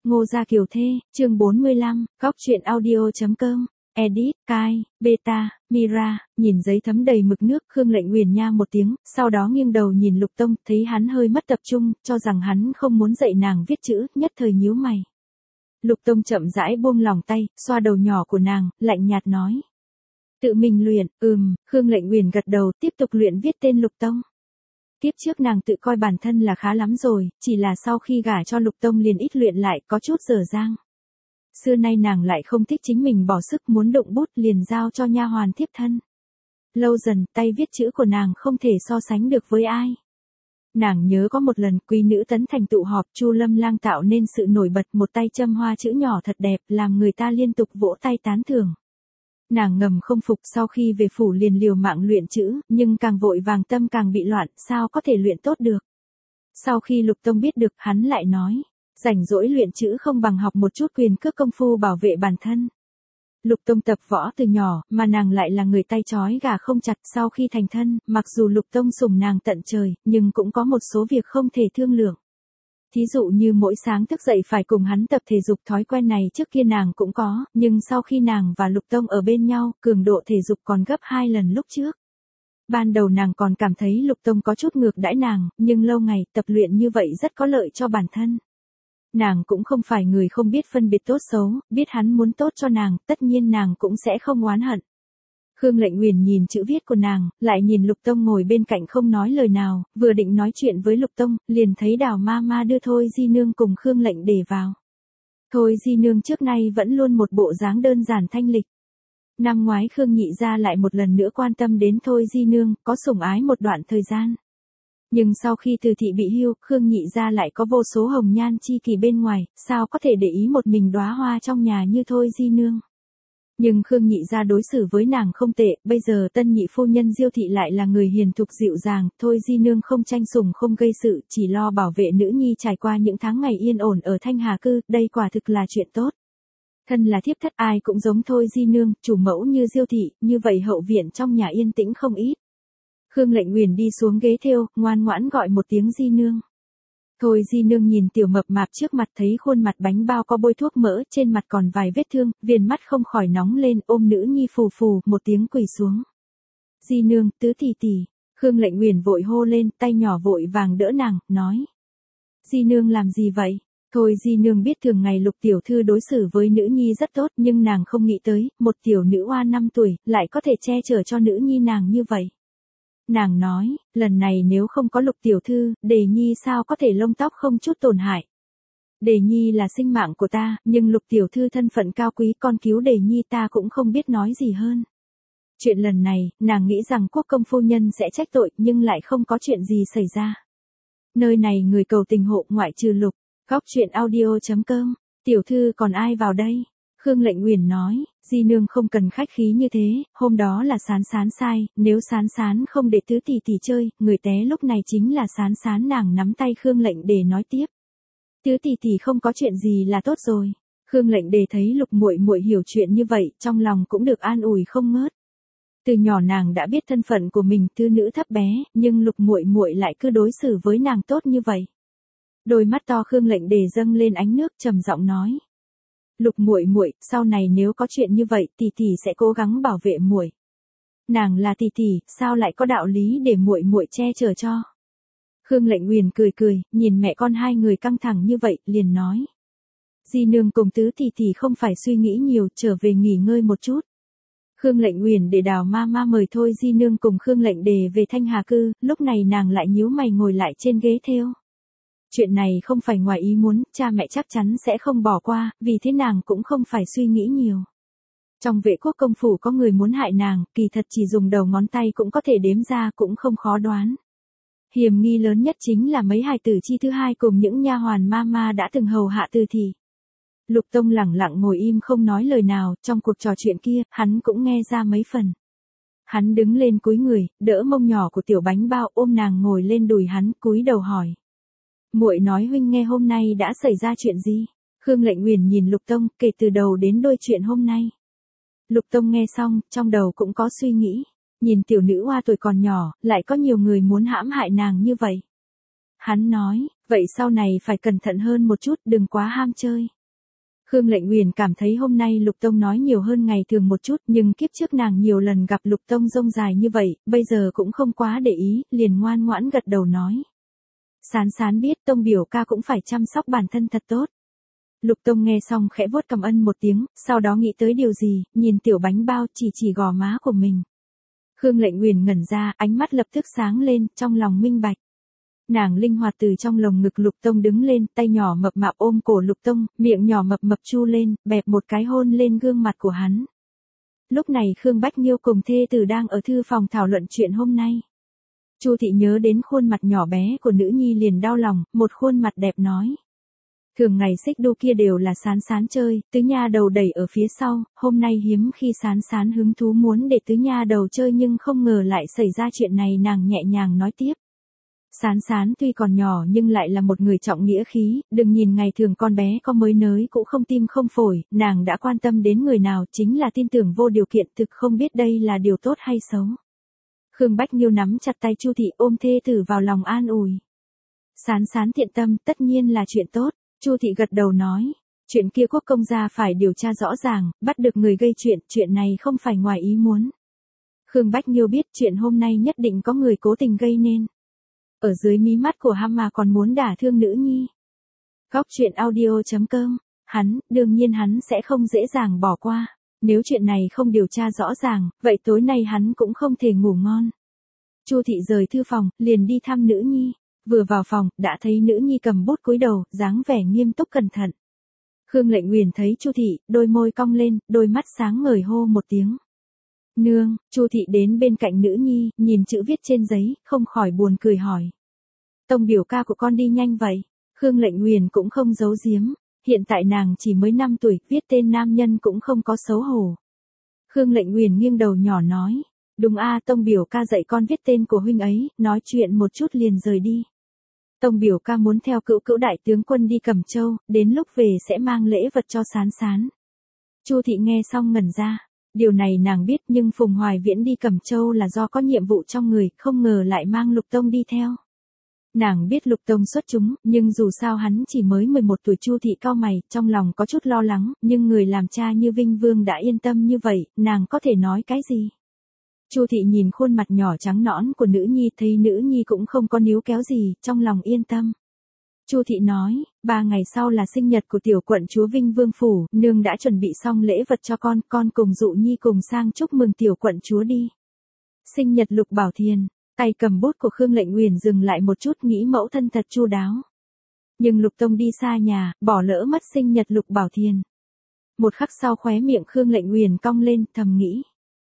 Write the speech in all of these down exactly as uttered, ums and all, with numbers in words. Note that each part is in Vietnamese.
Ngô Gia Kiều Thê, chương bốn mươi lăm, góc truyện audio.com, edit, Kai, Beta, Mira, nhìn giấy thấm đầy mực nước, Khương Lệnh Uyển nha một tiếng, sau đó nghiêng đầu nhìn Lục Tông, thấy hắn hơi mất tập trung, cho rằng hắn không muốn dạy nàng viết chữ, nhất thời nhíu mày. Lục Tông chậm rãi buông lòng tay, xoa đầu nhỏ của nàng, lạnh nhạt nói. Tự mình luyện, ừm, Khương Lệnh Uyển gật đầu, tiếp tục luyện viết tên Lục Tông. Tiếp trước nàng tự coi bản thân là khá lắm rồi, chỉ là sau khi gả cho Lục Tông liền ít luyện lại, có chút dở dang. Xưa nay nàng lại không thích chính mình bỏ sức, muốn động bút liền giao cho nha hoàn thiếp thân. Lâu dần, tay viết chữ của nàng không thể so sánh được với ai. Nàng nhớ có một lần quý nữ tấn thành tụ họp, Chu Lâm Lang tạo nên sự nổi bật, một tay châm hoa chữ nhỏ thật đẹp, làm người ta liên tục vỗ tay tán thưởng. Nàng ngầm không phục, sau khi về phủ liền liều mạng luyện chữ, nhưng càng vội vàng tâm càng bị loạn, sao có thể luyện tốt được. Sau khi Lục Tông biết được, hắn lại nói, rảnh rỗi luyện chữ không bằng học một chút quyền cước công phu bảo vệ bản thân. Lục Tông tập võ từ nhỏ, mà nàng lại là người tay trói gà không chặt. Sau khi thành thân, mặc dù Lục Tông sủng nàng tận trời, nhưng cũng có một số việc không thể thương lượng. Thí dụ như mỗi sáng thức dậy phải cùng hắn tập thể dục, thói quen này trước kia nàng cũng có, nhưng sau khi nàng và Lục Tông ở bên nhau, cường độ thể dục còn gấp hai lần lúc trước. Ban đầu nàng còn cảm thấy Lục Tông có chút ngược đãi nàng, nhưng lâu ngày tập luyện như vậy rất có lợi cho bản thân. Nàng cũng không phải người không biết phân biệt tốt xấu, biết hắn muốn tốt cho nàng, tất nhiên nàng cũng sẽ không oán hận. Khương Lệnh Uyển nhìn chữ viết của nàng, lại nhìn Lục Tông ngồi bên cạnh không nói lời nào, vừa định nói chuyện với Lục Tông, liền thấy Đào ma ma đưa Thôi Di Nương cùng Khương Lệnh Đề vào. Thôi Di Nương trước nay vẫn luôn một bộ dáng đơn giản thanh lịch. Năm ngoái Khương nhị gia lại một lần nữa quan tâm đến Thôi Di Nương, có sủng ái một đoạn thời gian. Nhưng sau khi Từ thị bị hưu, Khương nhị gia lại có vô số hồng nhan chi kỷ bên ngoài, sao có thể để ý một mình đóa hoa trong nhà như Thôi Di Nương. Nhưng Khương nhị gia đối xử với nàng không tệ, bây giờ tân nhị phu nhân Diêu thị lại là người hiền thục dịu dàng, Thôi Di Nương không tranh sủng không gây sự, chỉ lo bảo vệ nữ nhi trải qua những tháng ngày yên ổn ở Thanh Hà Cư, đây quả thực là chuyện tốt. Thân là thiếp thất ai cũng giống Thôi Di Nương, chủ mẫu như Diêu thị, như vậy hậu viện trong nhà yên tĩnh không ít. Khương Lệnh Uyển đi xuống ghế thêu, ngoan ngoãn gọi một tiếng Di Nương. Thôi Di Nương nhìn tiểu mập mạp trước mặt, thấy khuôn mặt bánh bao có bôi thuốc mỡ, trên mặt còn vài vết thương, viền mắt không khỏi nóng lên, ôm nữ nhi phù phù, một tiếng quỳ xuống. Di Nương, tứ tỷ tỷ. Khương Lệnh Uyển vội hô lên, tay nhỏ vội vàng đỡ nàng, nói. Di Nương làm gì vậy? Thôi Di Nương biết thường ngày Lục tiểu thư đối xử với nữ nhi rất tốt, nhưng nàng không nghĩ tới, một tiểu nữ oa năm tuổi, lại có thể che chở cho nữ nhi nàng như vậy. Nàng nói, lần này nếu không có Lục tiểu thư, Đề Nhi sao có thể lông tóc không chút tổn hại. Đề Nhi là sinh mạng của ta, nhưng Lục tiểu thư thân phận cao quý, con cứu Đề Nhi ta cũng không biết nói gì hơn. Chuyện lần này, nàng nghĩ rằng quốc công phu nhân sẽ trách tội, nhưng lại không có chuyện gì xảy ra. Nơi này người cầu tình hộ ngoại trừ Lục. Góc truyện audio.com, tiểu thư còn ai vào đây? Khương Lệnh Uyển nói, Di Nương không cần khách khí như thế, hôm đó là Sán Sán sai, nếu Sán Sán không để tứ tỷ tỷ chơi, người té lúc này chính là Sán Sán. Nàng nắm tay Khương Lệnh Đề nói tiếp. Tứ tỷ tỷ không có chuyện gì là tốt rồi. Khương Lệnh Đề thấy Lục muội muội hiểu chuyện như vậy, trong lòng cũng được an ủi không ngớt. Từ nhỏ nàng đã biết thân phận của mình, thư nữ thấp bé, nhưng Lục muội muội lại cứ đối xử với nàng tốt như vậy. Đôi mắt to Khương Lệnh Đề dâng lên ánh nước, trầm giọng nói. Lục muội muội, sau này nếu có chuyện như vậy, tỷ tỷ sẽ cố gắng bảo vệ muội. Nàng là tỷ tỷ, sao lại có đạo lý để muội muội che chở cho? Khương Lệnh Uyển cười cười, nhìn mẹ con hai người căng thẳng như vậy, liền nói. Di Nương cùng tứ tỷ tỷ không phải suy nghĩ nhiều, trở về nghỉ ngơi một chút. Khương Lệnh Uyển để Đào ma ma mời Thôi Di Nương cùng Khương Lệnh Đề về Thanh Hà Cư, lúc này nàng lại nhíu mày ngồi lại trên ghế thêu. Chuyện này không phải ngoài ý muốn, cha mẹ chắc chắn sẽ không bỏ qua, vì thế nàng cũng không phải suy nghĩ nhiều. Trong Vệ Quốc công phủ có người muốn hại nàng, kỳ thật chỉ dùng đầu ngón tay cũng có thể đếm ra, cũng không khó đoán. Hiểm nghi lớn nhất chính là mấy hài tử chi thứ hai cùng những nha hoàn ma ma đã từng hầu hạ Từ thị. Lục Tông lẳng lặng ngồi im không nói lời nào, trong cuộc trò chuyện kia, hắn cũng nghe ra mấy phần. Hắn đứng lên cúi người, đỡ mông nhỏ của tiểu bánh bao, ôm nàng ngồi lên đùi hắn, cúi đầu hỏi. Muội nói huynh nghe hôm nay đã xảy ra chuyện gì? Khương Lệnh Uyển nhìn Lục Tông, kể từ đầu đến đuôi chuyện hôm nay. Lục Tông nghe xong, trong đầu cũng có suy nghĩ. Nhìn tiểu nữ hoa tuổi còn nhỏ, lại có nhiều người muốn hãm hại nàng như vậy. Hắn nói, vậy sau này phải cẩn thận hơn một chút, đừng quá ham chơi. Khương Lệnh Uyển cảm thấy hôm nay Lục Tông nói nhiều hơn ngày thường một chút, nhưng kiếp trước nàng nhiều lần gặp Lục Tông rông dài như vậy, bây giờ cũng không quá để ý, liền ngoan ngoãn gật đầu nói. Sán sán biết Tông biểu ca cũng phải chăm sóc bản thân thật tốt. Lục Tông nghe xong khẽ vuốt cầm ân một tiếng, sau đó nghĩ tới điều gì, nhìn tiểu bánh bao chỉ chỉ gò má của mình. Khương Lệnh Uyển ngẩn ra, ánh mắt lập tức sáng lên, trong lòng minh bạch. Nàng linh hoạt từ trong lồng ngực Lục Tông đứng lên, tay nhỏ mập mạp ôm cổ Lục Tông, miệng nhỏ mập mập chu lên, bẹp một cái hôn lên gương mặt của hắn. Lúc này Khương Bách Nhiêu cùng thê tử đang ở thư phòng thảo luận chuyện hôm nay. Chu thị nhớ đến khuôn mặt nhỏ bé của nữ nhi liền đau lòng, một khuôn mặt đẹp nói. Thường ngày xích đu kia đều là Sán Sán chơi, Tứ Nha Đầu đẩy ở phía sau, hôm nay hiếm khi Sán Sán hứng thú muốn để Tứ Nha Đầu chơi nhưng không ngờ lại xảy ra chuyện này, nàng nhẹ nhàng nói tiếp. Sán Sán tuy còn nhỏ nhưng lại là một người trọng nghĩa khí, đừng nhìn ngày thường con bé có mới nới cũng không tim không phổi, nàng đã quan tâm đến người nào chính là tin tưởng vô điều kiện, thực không biết đây là điều tốt hay xấu. Khương Bách Nhiêu nắm chặt tay Chu thị ôm thê tử vào lòng an ủi. Sán Sán thiện tâm tất nhiên là chuyện tốt, Chu thị gật đầu nói. Chuyện kia quốc công gia phải điều tra rõ ràng, bắt được người gây chuyện, chuyện này không phải ngoài ý muốn. Khương Bách Nhiêu biết chuyện hôm nay nhất định có người cố tình gây nên. Ở dưới mí mắt của Ham mà còn muốn đả thương nữ nhi. Góc truyện audio chấm com, hắn, đương nhiên hắn sẽ không dễ dàng bỏ qua. Nếu chuyện này không điều tra rõ ràng, vậy tối nay hắn cũng không thể ngủ ngon. Chu thị rời thư phòng, liền đi thăm nữ nhi. Vừa vào phòng, đã thấy nữ nhi cầm bút cúi đầu, dáng vẻ nghiêm túc cẩn thận. Khương Lệnh Uyển thấy Chu thị, đôi môi cong lên, đôi mắt sáng ngời hô một tiếng. Nương, Chu thị đến bên cạnh nữ nhi, nhìn chữ viết trên giấy, không khỏi buồn cười hỏi. Tông biểu ca của con đi nhanh vậy? Khương Lệnh Uyển cũng không giấu giếm, hiện tại nàng chỉ mới năm tuổi, viết tên nam nhân cũng không có xấu hổ. Khương Lệnh Uyển nghiêng đầu nhỏ nói, đúng a, Tông biểu ca dạy con viết tên của huynh ấy, nói chuyện một chút liền rời đi. Tông biểu ca muốn theo cữu cữu đại tướng quân đi Cẩm Châu, đến lúc về sẽ mang lễ vật cho Sán Sán. Chu thị nghe xong ngẩn ra, điều này nàng biết nhưng Phùng Hoài Viễn đi Cẩm Châu là do có nhiệm vụ trong người, không ngờ lại mang Lục Tông đi theo. Nàng biết Lục Tông xuất chúng, nhưng dù sao hắn chỉ mới mười một tuổi. Chu thị cau mày, trong lòng có chút lo lắng, nhưng người làm cha như Vinh Vương đã yên tâm như vậy, nàng có thể nói cái gì? Chu thị nhìn khuôn mặt nhỏ trắng nõn của nữ nhi, thấy nữ nhi cũng không có níu kéo gì, trong lòng yên tâm. Chu thị nói, ba ngày sau là sinh nhật của tiểu quận chúa Vinh Vương phủ, nương đã chuẩn bị xong lễ vật cho con, con cùng Dụ Nhi cùng sang chúc mừng tiểu quận chúa đi. Sinh nhật Lục Bảo Thiền, tay cầm bút của Khương Lệnh Uyển dừng lại một chút, nghĩ mẫu thân thật chu đáo. Nhưng Lục Tông đi xa nhà, bỏ lỡ mất sinh nhật Lục Bảo Thiền. Một khắc sau khóe miệng Khương Lệnh Uyển cong lên, thầm nghĩ.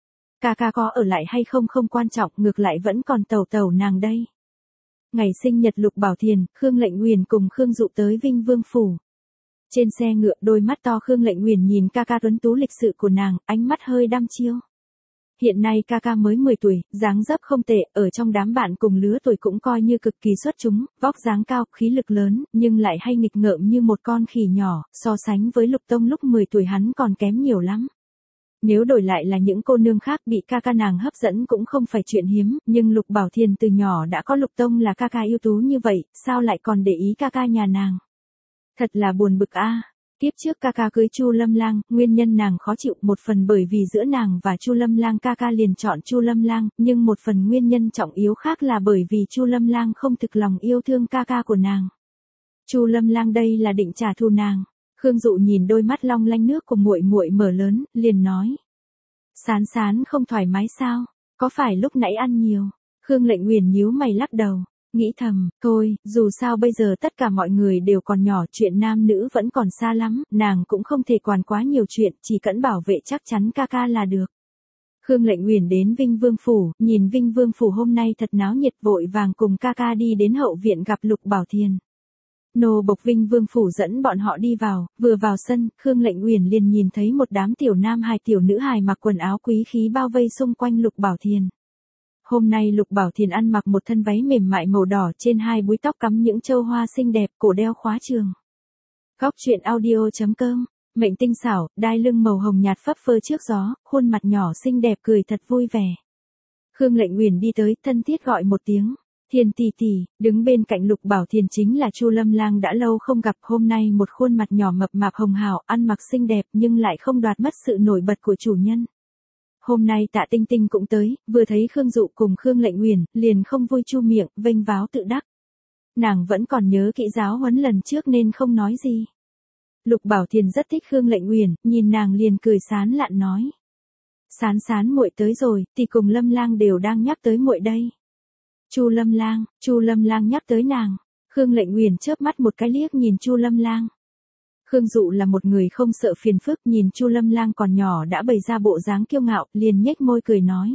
Ca ca có ở lại hay không không quan trọng, ngược lại vẫn còn tẩu tẩu nàng đây. Ngày sinh nhật Lục Bảo Thiền, Khương Lệnh Uyển cùng Khương Dụ tới Vinh Vương phủ. Trên xe ngựa, đôi mắt to Khương Lệnh Uyển nhìn ca ca tuấn tú lịch sự của nàng, ánh mắt hơi đăm chiêu. Hiện nay ca ca mới mười tuổi, dáng dấp không tệ, ở trong đám bạn cùng lứa tuổi cũng coi như cực kỳ xuất chúng, vóc dáng cao, khí lực lớn, nhưng lại hay nghịch ngợm như một con khỉ nhỏ, so sánh với Lục Tông lúc mười tuổi hắn còn kém nhiều lắm. Nếu đổi lại là những cô nương khác bị ca ca nàng hấp dẫn cũng không phải chuyện hiếm, nhưng Lục Bảo Thiền từ nhỏ đã có Lục Tông là ca ca ưu tú như vậy, sao lại còn để ý ca ca nhà nàng? Thật là buồn bực a. À. Tiếp trước ca ca cưới Chu Lâm Lang, nguyên nhân nàng khó chịu, một phần bởi vì giữa nàng và Chu Lâm Lang ca ca liền chọn Chu Lâm Lang, nhưng một phần nguyên nhân trọng yếu khác là bởi vì Chu Lâm Lang không thực lòng yêu thương ca ca của nàng. Chu Lâm Lang đây là định trả thù nàng. Khương Dụ nhìn đôi mắt long lanh nước của muội muội mở lớn, liền nói: "Sán Sán không thoải mái sao? Có phải lúc nãy ăn nhiều?" Khương Lệnh Uyển nhíu mày lắc đầu, nghĩ thầm, thôi, dù sao bây giờ tất cả mọi người đều còn nhỏ, chuyện nam nữ vẫn còn xa lắm, nàng cũng không thể quản quá nhiều chuyện, chỉ cần bảo vệ chắc chắn ca ca là được. Khương Lệnh Uyển đến Vinh Vương phủ, nhìn Vinh Vương phủ hôm nay thật náo nhiệt, vội vàng cùng ca ca đi đến hậu viện gặp Lục Bảo Thiền. Nô bộc Vinh Vương phủ dẫn bọn họ đi vào, vừa vào sân, Khương Lệnh Uyển liền nhìn thấy một đám tiểu nam hài tiểu nữ hài mặc quần áo quý khí bao vây xung quanh Lục Bảo Thiền. Hôm nay Lục Bảo Thiền ăn mặc một thân váy mềm mại màu đỏ, trên hai búi tóc cắm những châu hoa xinh đẹp, cổ đeo khóa trường. Góc truyện audio chấm com, mệnh tinh xảo, đai lưng màu hồng nhạt phấp phơ trước gió, khuôn mặt nhỏ xinh đẹp cười thật vui vẻ. Khương Lệnh Uyển đi tới, thân thiết gọi một tiếng, Thiền tỷ tỷ, đứng bên cạnh Lục Bảo Thiền chính là Chu Lâm Lang đã lâu không gặp, hôm nay một khuôn mặt nhỏ mập mạp hồng hào, ăn mặc xinh đẹp nhưng lại không đoạt mất sự nổi bật của chủ nhân. Hôm nay Tạ Tinh Tinh cũng tới, vừa thấy Khương Dụ cùng Khương Lệnh Uyển, liền không vui chu miệng, vênh váo tự đắc. Nàng vẫn còn nhớ kỹ giáo huấn lần trước nên không nói gì. Lục Bảo Thiền rất thích Khương Lệnh Uyển, nhìn nàng liền cười sán lạn nói: "Sán sán muội tới rồi, tỷ cùng Lâm Lang đều đang nhắc tới muội đây." Chu Lâm Lang, Chu Lâm Lang nhắc tới nàng. Khương Lệnh Uyển chớp mắt một cái liếc nhìn Chu Lâm Lang. Khương Dụ là một người không sợ phiền phức, nhìn Chu Lâm Lang còn nhỏ đã bày ra bộ dáng kiêu ngạo, liền nhếch môi cười nói: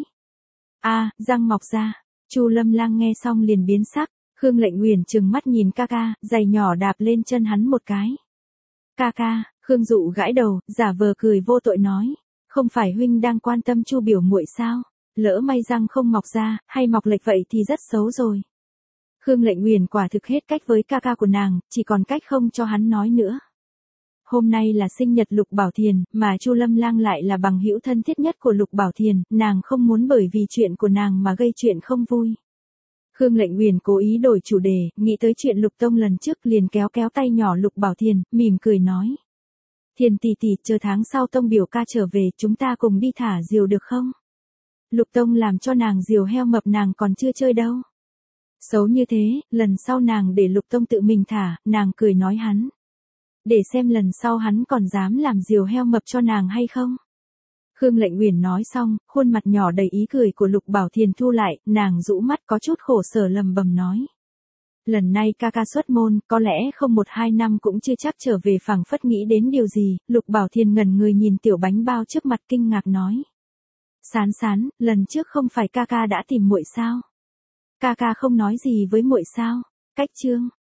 "A, răng mọc ra." Chu Lâm Lang nghe xong liền biến sắc. Khương Lệnh Uyển trừng mắt nhìn ca ca, giày nhỏ đạp lên chân hắn một cái. "Ca ca." Khương Dụ gãi đầu, giả vờ cười vô tội nói: "Không phải huynh đang quan tâm Chu biểu muội sao? Lỡ may răng không mọc ra, hay mọc lệch vậy thì rất xấu rồi." Khương Lệnh Uyển quả thực hết cách với ca ca của nàng, chỉ còn cách không cho hắn nói nữa. Hôm nay là sinh nhật Lục Bảo Thiền, mà Chu Lâm Lang lại là bằng hữu thân thiết nhất của Lục Bảo Thiền, nàng không muốn bởi vì chuyện của nàng mà gây chuyện không vui. Khương Lệnh Uyển cố ý đổi chủ đề, nghĩ tới chuyện Lục Tông lần trước liền kéo kéo tay nhỏ Lục Bảo Thiền, mỉm cười nói: "Thiền tỷ tỷ, chờ tháng sau Tông biểu ca trở về, chúng ta cùng đi thả diều được không? Lục Tông làm cho nàng diều heo mập nàng còn chưa chơi đâu." Xấu như thế, lần sau nàng để Lục Tông tự mình thả, nàng cười nói hắn. Để xem lần sau hắn còn dám làm diều heo mập cho nàng hay không. Khương Lệnh Uyển nói xong, khuôn mặt nhỏ đầy ý cười của Lục Bảo Thiền thu lại, nàng rũ mắt có chút khổ sở lầm bầm nói: "Lần này ca ca xuất môn, có lẽ không một hai năm cũng chưa chắc trở về." Phảng phất nghĩ đến điều gì, Lục Bảo Thiền ngẩn người nhìn tiểu bánh bao trước mặt kinh ngạc nói: "Sán sán, lần trước không phải ca ca đã tìm muội sao? Ca ca không nói gì với muội sao?" Cách chương